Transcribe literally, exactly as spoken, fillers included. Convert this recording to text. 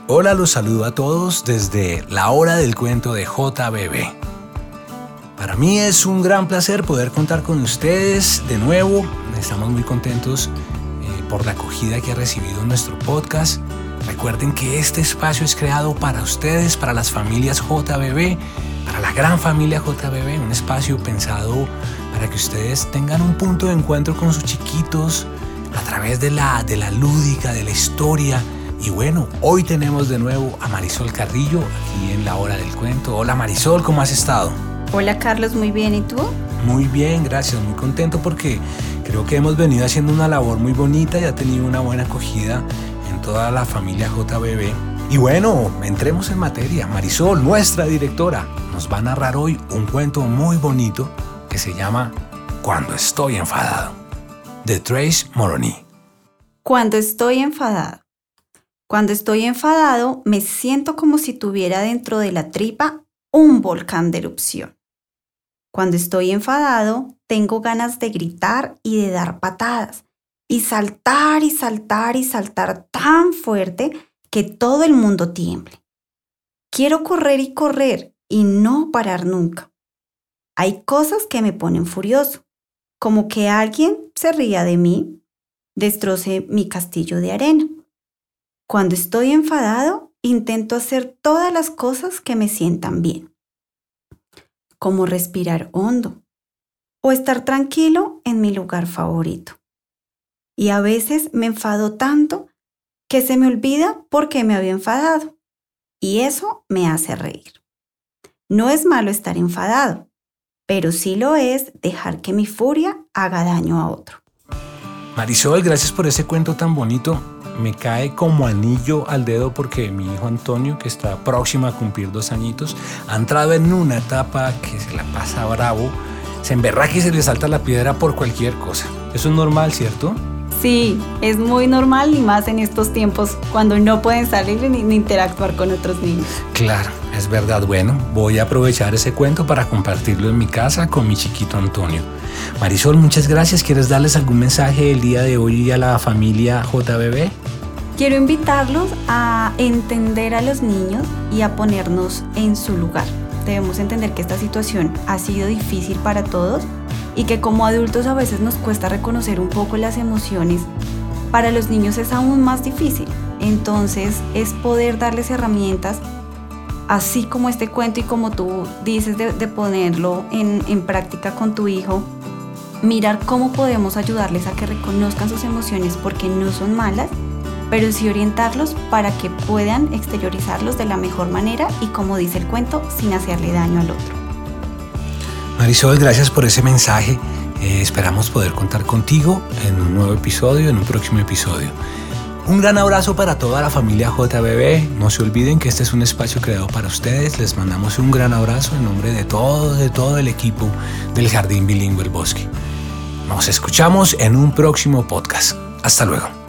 Hola, los saludo a todos desde la hora del cuento de J B B. Para mí es un gran placer poder contar con ustedes de nuevo. Estamos muy contentos eh, por la acogida que ha recibido nuestro podcast. Recuerden que este espacio es creado para ustedes, para las familias J B B, para la gran familia J B B, un espacio pensado para que ustedes tengan un punto de encuentro con sus chiquitos a través de la, de la lúdica, de la historia. Y bueno, hoy tenemos de nuevo a Marisol Carrillo aquí en la hora del cuento. Hola Marisol, ¿cómo has estado? Hola Carlos, muy bien, ¿y tú? Muy bien, gracias, muy contento porque creo que hemos venido haciendo una labor muy bonita y ha tenido una buena acogida en toda la familia J B B. Y bueno, entremos en materia. Marisol, nuestra directora, nos va a narrar hoy un cuento muy bonito que se llama Cuando estoy enfadado, de Trace Morony. Cuando estoy enfadado. Cuando estoy enfadado, me siento como si tuviera dentro de la tripa un volcán de erupción. Cuando estoy enfadado, tengo ganas de gritar y de dar patadas, y saltar y saltar y saltar tan fuerte que todo el mundo tiemble. Quiero correr y correr y no parar nunca. Hay cosas que me ponen furioso, como que alguien se ría de mí, destroce mi castillo de arena. Cuando estoy enfadado, intento hacer todas las cosas que me sientan bien, como respirar hondo o estar tranquilo en mi lugar favorito. Y a veces me enfado tanto que se me olvida por qué me había enfadado, y eso me hace reír. No es malo estar enfadado, pero sí lo es dejar que mi furia haga daño a otro. Marisol, gracias por ese cuento tan bonito. Me cae como anillo al dedo porque mi hijo Antonio, que está próximo a cumplir dos añitos, ha entrado en una etapa que se la pasa bravo, se emberraca y se le salta la piedra por cualquier cosa. Eso es normal, ¿cierto? Sí, es muy normal y más en estos tiempos cuando no pueden salir ni, ni interactuar con otros niños. Claro, es verdad. Bueno, voy a aprovechar ese cuento para compartirlo en mi casa con mi chiquito Antonio. Marisol, muchas gracias. ¿Quieres darles algún mensaje el día de hoy a la familia J B B? Quiero invitarlos a entender a los niños y a ponernos en su lugar. Debemos entender que esta situación ha sido difícil para todos y que como adultos a veces nos cuesta reconocer un poco las emociones. Para los niños es aún más difícil. Entonces es poder darles herramientas, así como este cuento y como tú dices de, de ponerlo en, en práctica con tu hijo. Mirar cómo podemos ayudarles a que reconozcan sus emociones porque no son malas, pero sí orientarlos para que puedan exteriorizarlos de la mejor manera y, como dice el cuento, sin hacerle daño al otro. Marisol, gracias por ese mensaje. Eh, esperamos poder contar contigo en un nuevo episodio, en un próximo episodio. Un gran abrazo para toda la familia J B B. No se olviden que este es un espacio creado para ustedes. Les mandamos un gran abrazo en nombre de todo, de todo el equipo del Jardín Bilingüe El Bosque. Nos escuchamos en un próximo podcast. Hasta luego.